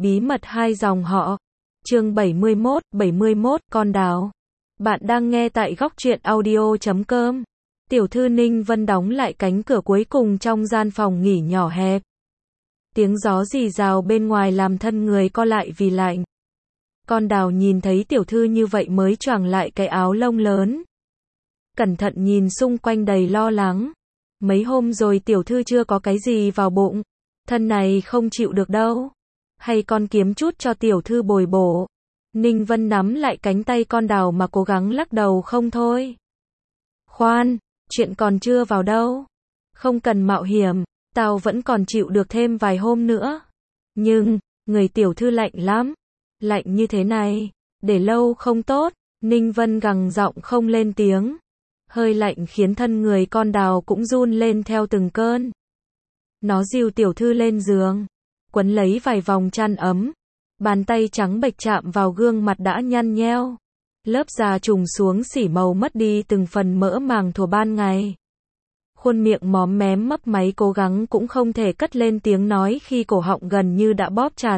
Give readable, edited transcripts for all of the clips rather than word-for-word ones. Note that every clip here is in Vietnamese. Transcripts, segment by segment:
bí mật hai dòng họ. Chương 71, con đào. Bạn đang nghe tại góc truyện audio.com. Tiểu thư Ninh Vân đóng lại cánh cửa cuối cùng trong gian phòng nghỉ nhỏ hẹp. Tiếng gió rì rào bên ngoài làm thân người co lại vì lạnh. Con đào nhìn thấy tiểu thư như vậy mới choàng lại cái áo lông lớn. Cẩn thận nhìn xung quanh đầy lo lắng. Mấy hôm rồi tiểu thư chưa có cái gì vào bụng. Thân này không chịu được đâu. Hay con kiếm chút cho tiểu thư bồi bổ. Ninh Vân nắm lại cánh tay con đào mà cố gắng lắc đầu không thôi. Khoan, chuyện còn chưa vào đâu. Không cần mạo hiểm, tao vẫn còn chịu được thêm vài hôm nữa. Nhưng, người tiểu thư lạnh lắm. Lạnh như thế này, để lâu không tốt. Ninh Vân gằn giọng không lên tiếng. Hơi lạnh khiến thân người con đào cũng run lên theo từng cơn. Nó dìu tiểu thư lên giường, quấn lấy vài vòng chăn ấm. Bàn tay trắng bệch chạm vào gương mặt đã nhăn nheo. Lớp da trùng xuống xỉ màu mất đi từng phần mỡ màng thuở ban ngày. Khuôn miệng móm mém mấp máy cố gắng cũng không thể cất lên tiếng nói khi cổ họng gần như đã bóp chặt.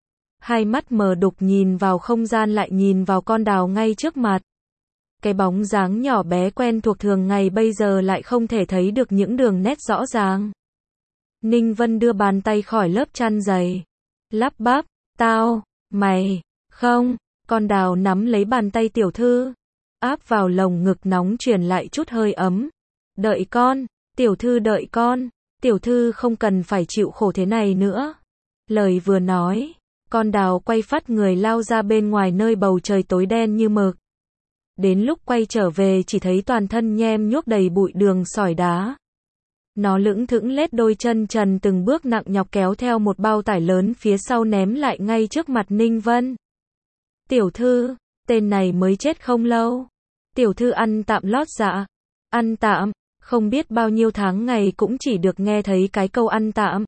Hai mắt mờ đục nhìn vào không gian lại nhìn vào con đào ngay trước mặt. Cái bóng dáng nhỏ bé quen thuộc thường ngày bây giờ lại không thể thấy được những đường nét rõ ràng. Ninh Vân đưa bàn tay khỏi lớp chăn dày. Lắp bắp, tao, mày, không, con đào nắm lấy bàn tay tiểu thư. Áp vào lồng ngực nóng truyền lại chút hơi ấm. Đợi con, tiểu thư đợi con, tiểu thư không cần phải chịu khổ thế này nữa. Lời vừa nói, con đào quay phắt người lao ra bên ngoài nơi bầu trời tối đen như mực. Đến lúc quay trở về chỉ thấy toàn thân nhem nhuốc đầy bụi đường sỏi đá. Nó lững thững lết đôi chân trần từng bước nặng nhọc kéo theo một bao tải lớn phía sau ném lại ngay trước mặt Ninh Vân. Tiểu thư, tên này mới chết không lâu. Tiểu thư ăn tạm lót dạ. Ăn tạm, không biết bao nhiêu tháng ngày cũng chỉ được nghe thấy cái câu ăn tạm.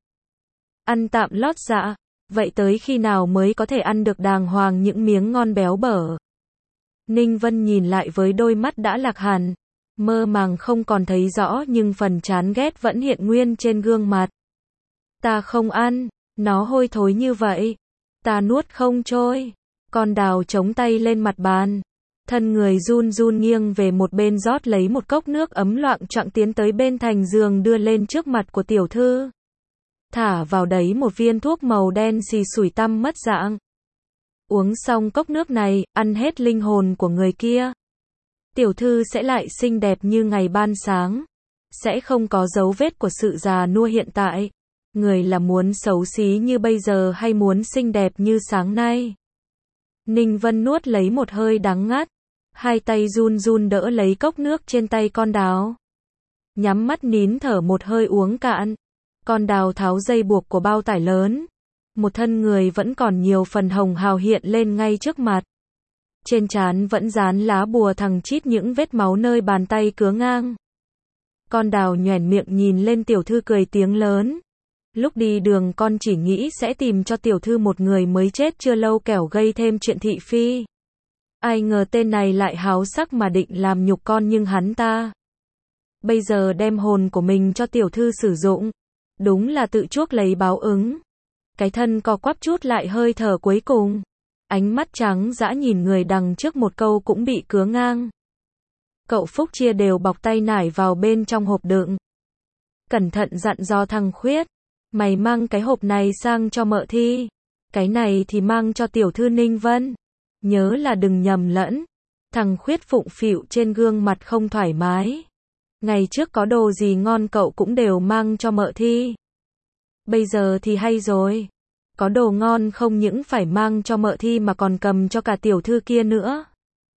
Ăn tạm lót dạ, vậy tới khi nào mới có thể ăn được đàng hoàng những miếng ngon béo bở. Ninh Vân nhìn lại với đôi mắt đã lạc hẳn. Mơ màng không còn thấy rõ nhưng phần chán ghét vẫn hiện nguyên trên gương mặt. Ta không ăn, nó hôi thối như vậy. Ta nuốt không trôi. Con đào chống tay lên mặt bàn. Thân người run run nghiêng về một bên rót lấy một cốc nước ấm loạng choạng tiến tới bên thành giường đưa lên trước mặt của tiểu thư. Thả vào đấy một viên thuốc màu đen xì xủi tăm mất dạng. Uống xong cốc nước này, ăn hết linh hồn của người kia. Tiểu thư sẽ lại xinh đẹp như ngày ban sáng. Sẽ không có dấu vết của sự già nua hiện tại. Người là muốn xấu xí như bây giờ hay muốn xinh đẹp như sáng nay. Ninh Vân nuốt lấy một hơi đắng ngắt. Hai tay run run đỡ lấy cốc nước trên tay con đào. Nhắm mắt nín thở một hơi uống cạn. Con đào tháo dây buộc của bao tải lớn. Một thân người vẫn còn nhiều phần hồng hào hiện lên ngay trước mặt. Trên trán vẫn dán lá bùa thằng chít những vết máu nơi bàn tay cứa ngang. Con đào nhoẻn miệng nhìn lên tiểu thư cười tiếng lớn. Lúc đi đường con chỉ nghĩ sẽ tìm cho tiểu thư một người mới chết chưa lâu kẻo gây thêm chuyện thị phi. Ai ngờ tên này lại háo sắc mà định làm nhục con nhưng hắn ta. Bây giờ đem hồn của mình cho tiểu thư sử dụng. Đúng là tự chuốc lấy báo ứng. Cái thân co quắp chút lại hơi thở cuối cùng. Ánh mắt trắng dã nhìn người đằng trước một câu cũng bị cứa ngang. Cậu Phúc chia đều bọc tay nải vào bên trong hộp đựng. Cẩn thận dặn dò thằng Khuyết. Mày mang cái hộp này sang cho mợ Thi. Cái này thì mang cho tiểu thư Ninh Vân. Nhớ là đừng nhầm lẫn. Thằng Khuyết phụng phịu trên gương mặt không thoải mái. Ngày trước có đồ gì ngon cậu cũng đều mang cho mợ Thi. Bây giờ thì hay rồi. Có đồ ngon không những phải mang cho mợ Thi mà còn cầm cho cả tiểu thư kia nữa.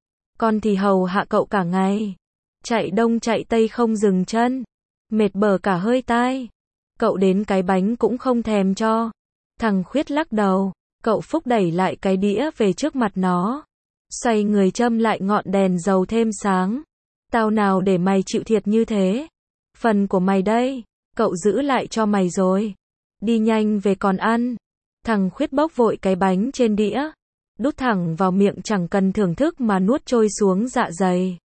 Con thì hầu hạ cậu cả ngày. Chạy đông chạy tây không dừng chân. Mệt bở cả hơi tai. Cậu đến cái bánh cũng không thèm cho. Thằng Khuyết lắc đầu. Cậu Phúc đẩy lại cái đĩa về trước mặt nó. Xoay người châm lại ngọn đèn dầu thêm sáng. Tao nào để mày chịu thiệt như thế. Phần của mày đây. Cậu giữ lại cho mày rồi. Đi nhanh về còn ăn. Thằng Khuyết bốc vội cái bánh trên đĩa. Đút thẳng vào miệng chẳng cần thưởng thức mà nuốt trôi xuống dạ dày.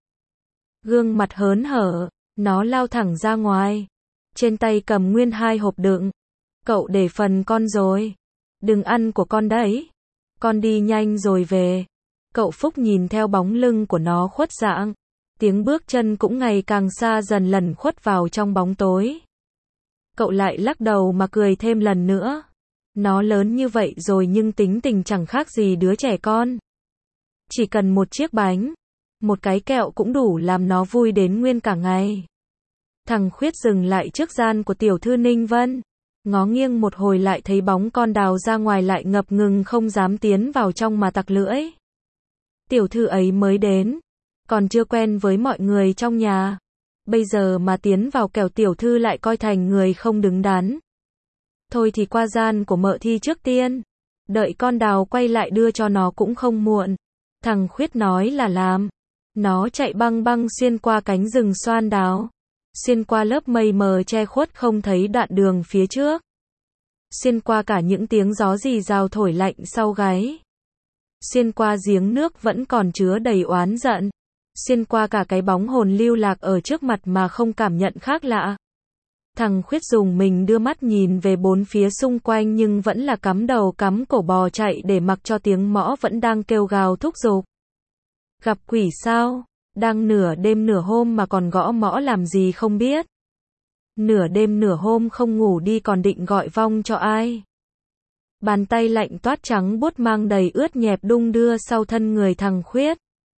Gương mặt hớn hở. Nó lao thẳng ra ngoài. Trên tay cầm nguyên 2 hộp đựng. Cậu để phần con rồi. Đừng ăn của con đấy. Con đi nhanh rồi về. Cậu Phúc nhìn theo bóng lưng của nó khuất dạng. Tiếng bước chân cũng ngày càng xa dần lẩn khuất vào trong bóng tối. Cậu lại lắc đầu mà cười thêm lần nữa. Nó lớn như vậy rồi nhưng tính tình chẳng khác gì đứa trẻ con. Chỉ cần một chiếc bánh, một cái kẹo cũng đủ làm nó vui đến nguyên cả ngày. Thằng Khuyết dừng lại trước gian của tiểu thư Ninh Vân. Ngó nghiêng một hồi lại thấy bóng con Đào ra ngoài lại ngập ngừng không dám tiến vào trong mà tặc lưỡi. Tiểu thư ấy mới đến, còn chưa quen với mọi người trong nhà. Bây giờ mà tiến vào kẻo tiểu thư lại coi thành người không đứng đắn. Thôi thì qua gian của Mợ Thi trước tiên. Đợi con Đào quay lại đưa cho nó cũng không muộn. Thằng Khuyết nói là làm. Nó chạy băng băng xuyên qua cánh rừng xoan đào. Xuyên qua lớp mây mờ che khuất không thấy đoạn đường phía trước. Xuyên qua cả những tiếng gió rì rào thổi lạnh sau gáy. Xuyên qua giếng nước vẫn còn chứa đầy oán giận. Xuyên qua cả cái bóng hồn lưu lạc ở trước mặt mà không cảm nhận khác lạ. Thằng Khuyết dùng mình đưa mắt nhìn về bốn phía xung quanh nhưng vẫn là cắm đầu cắm cổ bò chạy để mặc cho tiếng mõ vẫn đang kêu gào thúc giục. Gặp quỷ sao? Đang nửa đêm nửa hôm mà còn gõ mõ làm gì không biết. Nửa đêm nửa hôm không ngủ đi còn định gọi vong cho ai. Bàn tay lạnh toát trắng buốt mang đầy ướt nhẹp đung đưa sau thân người thằng Khuyết.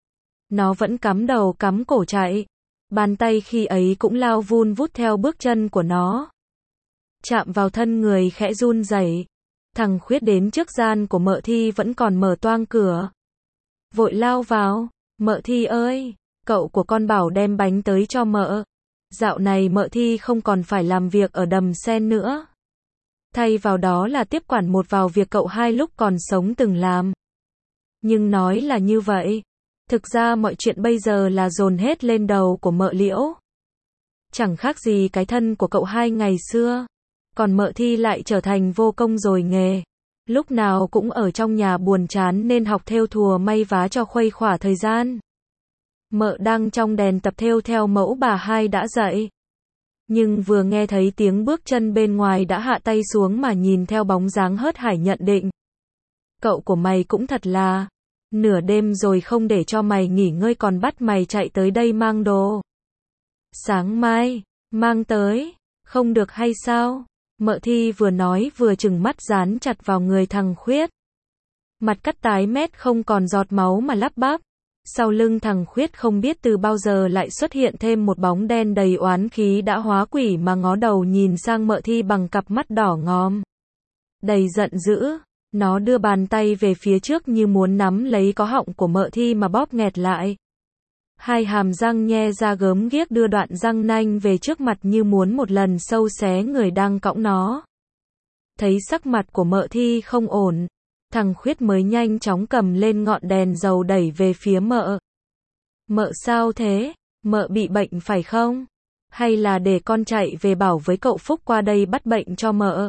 Nó vẫn cắm đầu cắm cổ chạy. Bàn tay khi ấy cũng lao vun vút theo bước chân của nó. Chạm vào thân người khẽ run rẩy. Thằng Khuyết đến trước gian của Mợ Thi vẫn còn mở toang cửa. Vội lao vào. Mợ Thi ơi, cậu của con bảo đem bánh tới cho mợ. Dạo này Mợ Thi không còn phải làm việc ở đầm sen nữa. Thay vào đó là tiếp quản một vào việc cậu hai lúc còn sống từng làm. Nhưng nói là như vậy. Thực ra mọi chuyện bây giờ là dồn hết lên đầu của Mợ Liễu. Chẳng khác gì cái thân của cậu hai ngày xưa. Còn Mợ Thi lại trở thành vô công rồi nghề. Lúc nào cũng ở trong nhà buồn chán nên học thêu thùa may vá cho khuây khỏa thời gian. Mợ đang trong đèn tập thêu theo mẫu bà hai đã dạy. Nhưng vừa nghe thấy tiếng bước chân bên ngoài đã hạ tay xuống mà nhìn theo bóng dáng hớt hải nhận định. Cậu của mày cũng thật là, nửa đêm rồi không để cho mày nghỉ ngơi còn bắt mày chạy tới đây mang đồ. Sáng mai, mang tới, không được hay sao? Mợ Thi vừa nói vừa trừng mắt dán chặt vào người thằng Khuyết. Mặt cắt tái mét không còn giọt máu mà lắp bắp. Sau lưng thằng Khuyết không biết từ bao giờ lại xuất hiện thêm một bóng đen đầy oán khí đã hóa quỷ mà ngó đầu nhìn sang Mợ Thi bằng cặp mắt đỏ ngòm. Đầy giận dữ, nó đưa bàn tay về phía trước như muốn nắm lấy có họng của Mợ Thi mà bóp nghẹt lại. Hai hàm răng nhe ra gớm ghiếc đưa đoạn răng nanh về trước mặt như muốn một lần sâu xé người đang cõng nó. Thấy sắc mặt của Mợ Thi không ổn, thằng Khuyết mới nhanh chóng cầm lên ngọn đèn dầu đẩy về phía Mợ. Mợ sao thế? Mợ bị bệnh phải không? Hay là để con chạy về bảo với cậu Phúc qua đây bắt bệnh cho mợ?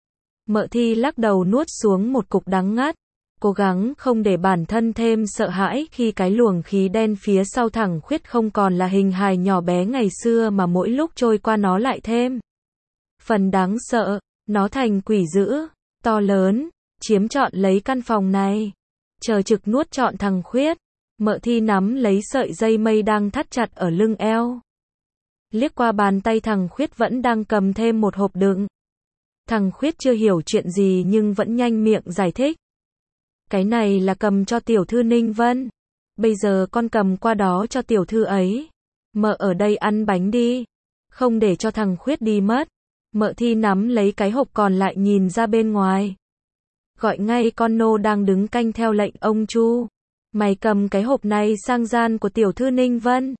Mợ Thi lắc đầu nuốt xuống một cục đắng ngắt. Cố gắng không để bản thân thêm sợ hãi khi cái luồng khí đen phía sau thằng Khuyết không còn là hình hài nhỏ bé ngày xưa mà mỗi lúc trôi qua nó lại thêm phần đáng sợ, nó thành quỷ dữ, to lớn, chiếm trọn lấy căn phòng này. Chờ trực nuốt trọn thằng Khuyết. Mợ Thi nắm lấy sợi dây mây đang thắt chặt ở lưng eo. Liếc qua bàn tay thằng Khuyết vẫn đang cầm thêm một hộp đựng. Thằng Khuyết chưa hiểu chuyện gì nhưng vẫn nhanh miệng giải thích. Cái này là cầm cho tiểu thư Ninh Vân. Bây giờ con cầm qua đó cho tiểu thư ấy. Mợ ở đây ăn bánh đi. Không để cho thằng Khuyết đi mất. Mợ Thi nắm lấy cái hộp còn lại nhìn ra bên ngoài. Gọi ngay con nô đang đứng canh theo lệnh ông Chu. Mày cầm cái hộp này sang gian của tiểu thư Ninh Vân.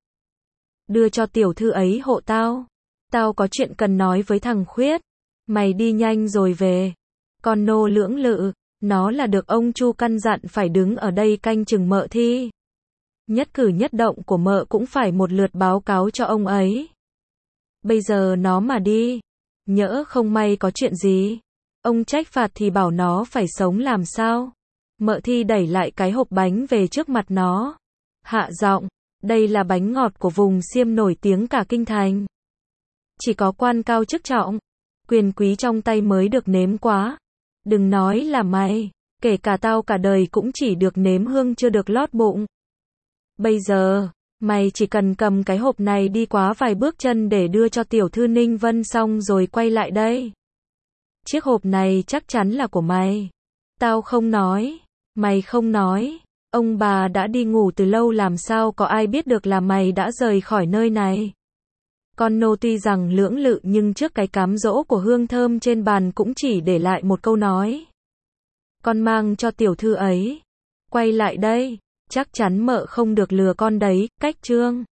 Đưa cho tiểu thư ấy hộ tao. Tao có chuyện cần nói với thằng Khuyết. Mày đi nhanh rồi về. Con nô lưỡng lự. Nó là được ông Chu căn dặn phải đứng ở đây canh chừng Mợ Thi. Nhất cử nhất động của mợ cũng phải một lượt báo cáo cho ông ấy. Bây giờ nó mà đi, nhỡ không may có chuyện gì, ông trách phạt thì bảo nó phải sống làm sao. Mợ Thi đẩy lại cái hộp bánh về trước mặt nó. Hạ giọng, đây là bánh ngọt của vùng Xiêm nổi tiếng cả kinh thành. Chỉ có quan cao chức trọng, quyền quý trong tay mới được nếm quá. Đừng nói là mày, kể cả tao cả đời cũng chỉ được nếm hương chưa được lót bụng. Bây giờ, mày chỉ cần cầm cái hộp này đi quá vài bước chân để đưa cho tiểu thư Ninh Vân xong rồi quay lại đây. Chiếc hộp này chắc chắn là của mày. Tao không nói, mày không nói, ông bà đã đi ngủ từ lâu làm sao có ai biết được là mày đã rời khỏi nơi này. Con nô tuy rằng lưỡng lự nhưng trước cái cám dỗ của hương thơm trên bàn cũng chỉ để lại một câu nói. Con mang cho tiểu thư ấy. Quay lại đây, chắc chắn mợ không được lừa con đấy, cách trương.